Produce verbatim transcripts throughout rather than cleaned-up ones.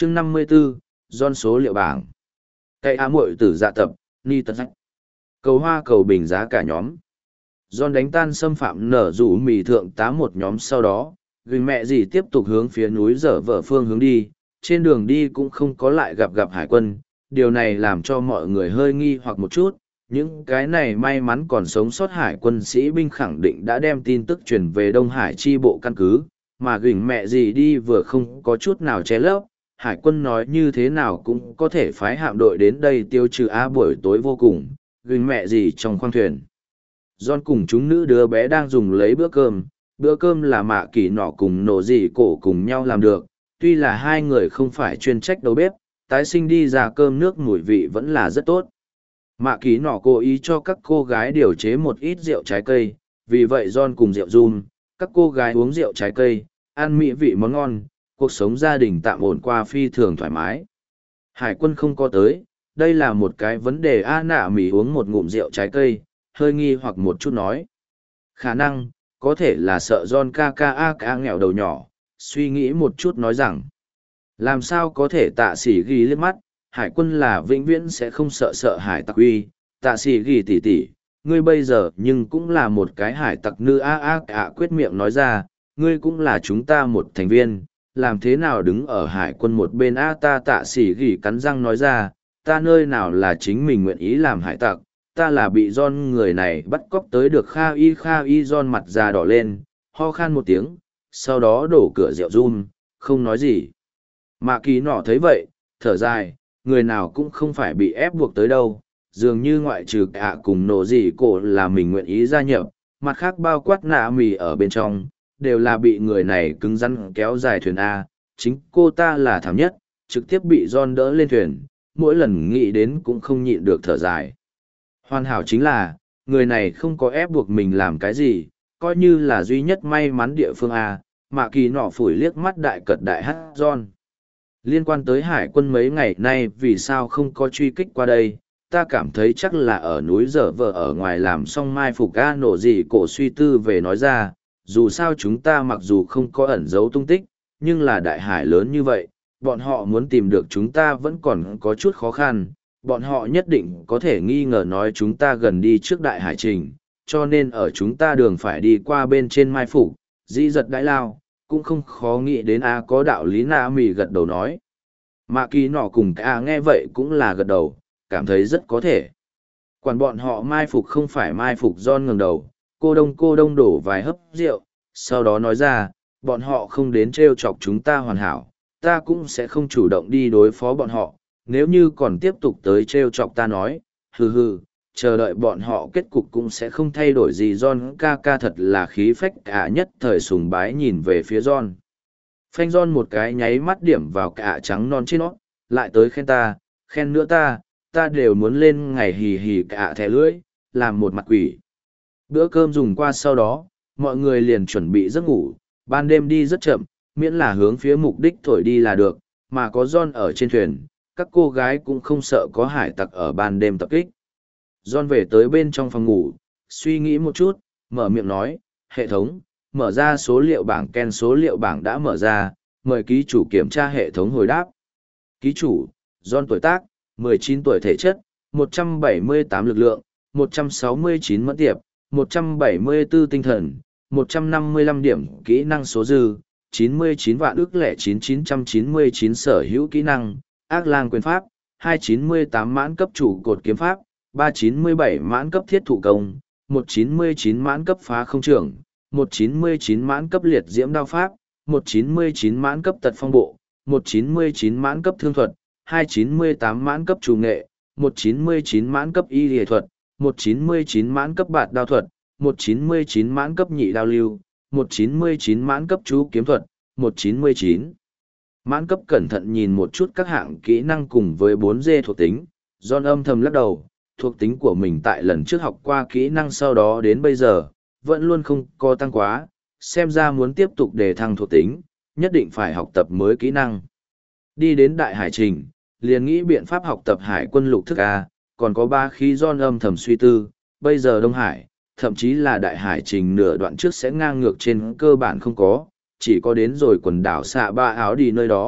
chương năm mươi 54, John số liệu bảng. Cây á muội tử dạ tập, ni tật sách. Cầu hoa cầu bình giá cả nhóm. John đánh tan xâm phạm nở rủ mì thượng tá một nhóm sau đó, gừng mẹ gì tiếp tục hướng phía núi dở vợ phương hướng đi, trên đường đi cũng không có lại gặp gặp hải quân, điều này làm cho mọi người hơi nghi hoặc một chút. Những cái này may mắn còn sống sót hải quân sĩ binh khẳng định đã đem tin tức truyền về Đông Hải chi bộ căn cứ, mà gừng mẹ gì đi vừa không có chút nào che lấp, hải quân nói như thế nào cũng có thể phái hạm đội đến đây tiêu trừ á buổi tối vô cùng, gừng mẹ gì trong khoang thuyền. John cùng chúng nữ đứa bé đang dùng lấy bữa cơm, bữa cơm là mạ kỳ nọ cùng nổ dị cổ cùng nhau làm được, tuy là hai người không phải chuyên trách đầu bếp, tái sinh đi ra cơm nước mùi vị vẫn là rất tốt. Mạ kỳ nọ cố ý cho các cô gái điều chế một ít rượu trái cây, vì vậy John cùng rượu rum, các cô gái uống rượu trái cây, ăn mỹ vị món ngon, cuộc sống gia đình tạm ổn qua phi thường thoải mái. Hải quân không có tới, đây là một cái vấn đề. A nạ mỉ uống một ngụm rượu trái cây, hơi nghi hoặc một chút nói. Khả năng, có thể là sợ John ca ca a ca nghèo đầu nhỏ, suy nghĩ một chút nói rằng. Làm sao có thể tạ sĩ ghi liếc mắt, hải quân là vĩnh viễn sẽ không sợ sợ hải tặc uy, tạ sĩ ghi tỉ tỉ, ngươi bây giờ nhưng cũng là một cái hải tặc nữ a a a quyết miệng nói ra, ngươi cũng là chúng ta một thành viên, làm thế nào đứng ở hải quân một bên a ta tạ sĩ ghi cắn răng nói ra, ta nơi nào là chính mình nguyện ý làm hải tặc, ta là bị John người này bắt cóc tới được Kha Y Kha Y. John mặt già đỏ lên, ho khan một tiếng, sau đó đổ cửa rượu run, không nói gì. Mạ kỳ nọ thấy vậy, thở dài, người nào cũng không phải bị ép buộc tới đâu, dường như ngoại trừ cả cùng nổ gì cổ là mình nguyện ý gia nhập, mặt khác bao quát nạ mì ở bên trong, đều là bị người này cứng rắn kéo dài thuyền A, chính cô ta là thảm nhất, trực tiếp bị John đỡ lên thuyền, mỗi lần nghĩ đến cũng không nhịn được thở dài. Hoàn hảo chính là, người này không có ép buộc mình làm cái gì, coi như là duy nhất may mắn địa phương A, Mạ kỳ nọ phủi liếc mắt đại cật đại hát John. Liên quan tới hải quân mấy ngày nay vì sao không có truy kích qua đây, ta cảm thấy chắc là ở núi dở vợ ở ngoài làm xong mai phục A nổ gì cổ suy tư về nói ra, dù sao chúng ta mặc dù không có ẩn giấu tung tích, nhưng là đại hải lớn như vậy, bọn họ muốn tìm được chúng ta vẫn còn có chút khó khăn, bọn họ nhất định có thể nghi ngờ nói chúng ta gần đi trước đại hải trình, cho nên ở chúng ta đường phải đi qua bên trên mai phục, dĩ giật đại lao, cũng không khó nghĩ đến A có đạo lý. Na mì gật đầu nói. Mạ kỳ nọ cùng A nghe vậy cũng là gật đầu, cảm thấy rất có thể. Quản bọn họ mai phục không phải mai phục John ngẩng đầu, cô đông cô đông đổ vài hớp rượu, sau đó nói ra, bọn họ không đến trêu chọc chúng ta hoàn hảo, ta cũng sẽ không chủ động đi đối phó bọn họ, nếu như còn tiếp tục tới trêu chọc ta nói, hừ hừ, chờ đợi bọn họ kết cục cũng sẽ không thay đổi gì. John ca ca thật là khí phách cả nhất thời sùng bái nhìn về phía John. Phanh John một cái nháy mắt điểm vào cả trắng non trên nó, lại tới khen ta, khen nữa ta, ta đều muốn lên ngày hì hì cả thẻ lưỡi, làm một mặt quỷ. Bữa cơm dùng qua sau đó, mọi người liền chuẩn bị giấc ngủ, ban đêm đi rất chậm, miễn là hướng phía mục đích thổi đi là được, mà có John ở trên thuyền, các cô gái cũng không sợ có hải tặc ở ban đêm tập kích. John về tới bên trong phòng ngủ, suy nghĩ một chút, mở miệng nói, hệ thống, mở ra số liệu bảng. Ken số liệu bảng đã mở ra, mời ký chủ kiểm tra hệ thống hồi đáp. Ký chủ, John tuổi tác, mười chín tuổi thể chất, một trăm bảy mươi tám lực lượng, một trăm sáu mươi chín mẫn tiệp, một trăm bảy mươi tư tinh thần, một trăm năm mươi lăm điểm kỹ năng số dư, chín mươi chín vạn ước lẻ chín chín trăm chín mươi chín sở hữu kỹ năng, ác lang quyền pháp, hai trăm chín mươi tám mãn cấp chủ cột kiếm pháp, ba trăm chín mươi bảy mãn cấp thiết thủ công, một trăm chín mươi chín mãn cấp phá không trưởng, một trăm chín mươi chín mãn cấp liệt diễm đao pháp, một trăm chín mươi chín mãn cấp tật phong bộ, một trăm chín mươi chín mãn cấp thương thuật, hai trăm chín mươi tám mãn cấp chủ nghệ, một trăm chín mươi chín mãn cấp y lý thuật, một trăm chín mươi chín mãn cấp bạt đao thuật, một trăm chín mươi chín mãn cấp nhị đao lưu, một trăm chín mươi chín mãn cấp chú kiếm thuật, một trăm chín mươi chín mãn cấp cẩn thận nhìn một chút các hạng kỹ năng cùng với bốn D thuộc tính, John âm thầm lắc đầu, thuộc tính của mình tại lần trước học qua kỹ năng sau đó đến bây giờ, vẫn luôn không có tăng quá, xem ra muốn tiếp tục đề thăng thuộc tính, nhất định phải học tập mới kỹ năng. Đi đến đại hải trình, liền nghĩ biện pháp học tập hải quân lục thức A, còn có ba khí John âm thầm suy tư, bây giờ Đông Hải, thậm chí là đại hải trình nửa đoạn trước sẽ ngang ngược trên cơ bản không có, chỉ có đến rồi quần đảo xạ ba áo đi nơi đó,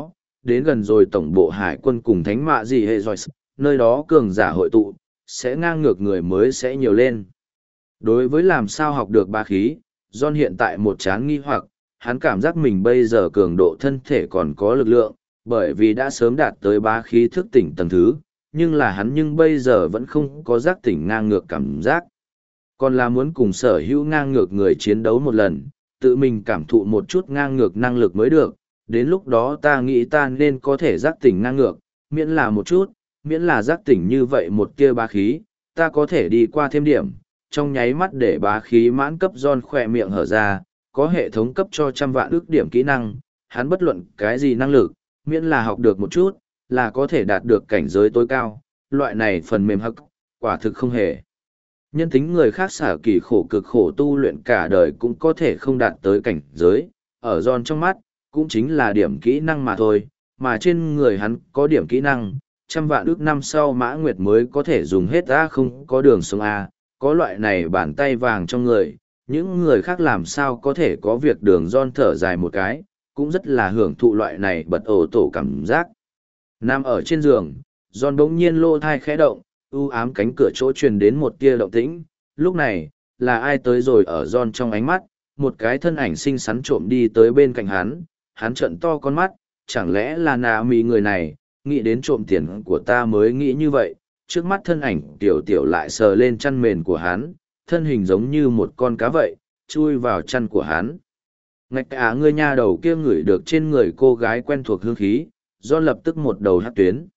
đến gần rồi tổng bộ hải quân cùng thánh mạ gì hệ rồi, nơi đó cường giả hội tụ, sẽ ngang ngược người mới sẽ nhiều lên. Đối với làm sao học được bá khí, John hiện tại một chán nghi hoặc, hắn cảm giác mình bây giờ cường độ thân thể còn có lực lượng, bởi vì đã sớm đạt tới bá khí thức tỉnh tầng thứ, nhưng là hắn nhưng bây giờ vẫn không có giác tỉnh ngang ngược cảm giác. Còn là muốn cùng sở hữu ngang ngược người chiến đấu một lần, tự mình cảm thụ một chút ngang ngược năng lực mới được, đến lúc đó ta nghĩ ta nên có thể giác tỉnh ngang ngược, miễn là một chút, miễn là giác tỉnh như vậy một kia bá khí, ta có thể đi qua thêm điểm, trong nháy mắt để bá khí mãn cấp John khỏe miệng hở ra, có hệ thống cấp cho trăm vạn ước điểm kỹ năng, hắn bất luận cái gì năng lực, miễn là học được một chút, là có thể đạt được cảnh giới tối cao, loại này phần mềm hắc, quả thực không hề. Nhân tính người khác xả kỳ khổ cực khổ tu luyện cả đời cũng có thể không đạt tới cảnh giới, ở John trong mắt, cũng chính là điểm kỹ năng mà thôi, mà trên người hắn có điểm kỹ năng, trăm vạn ước năm sau Mã Nguyệt mới có thể dùng hết ra không có đường sống A, có loại này bàn tay vàng trong người, những người khác làm sao có thể có việc đường John thở dài một cái, cũng rất là hưởng thụ loại này bật ổ tổ cảm giác. Nằm ở trên giường, John bỗng nhiên lô thai khẽ động, u ám cánh cửa chỗ truyền đến một tia động tĩnh, lúc này, là ai tới rồi ở John trong ánh mắt, một cái thân ảnh xinh xắn trộm đi tới bên cạnh hắn, hắn trợn to con mắt, chẳng lẽ là nà mì người này, nghĩ đến trộm tiền của ta mới nghĩ như vậy, trước mắt thân ảnh tiểu tiểu lại sờ lên chăn mền của hắn, thân hình giống như một con cá vậy, chui vào chăn của hắn. Ngạch á ngươi nha đầu kia ngửi được trên người cô gái quen thuộc hương khí, John lập tức một đầu hát tuyến.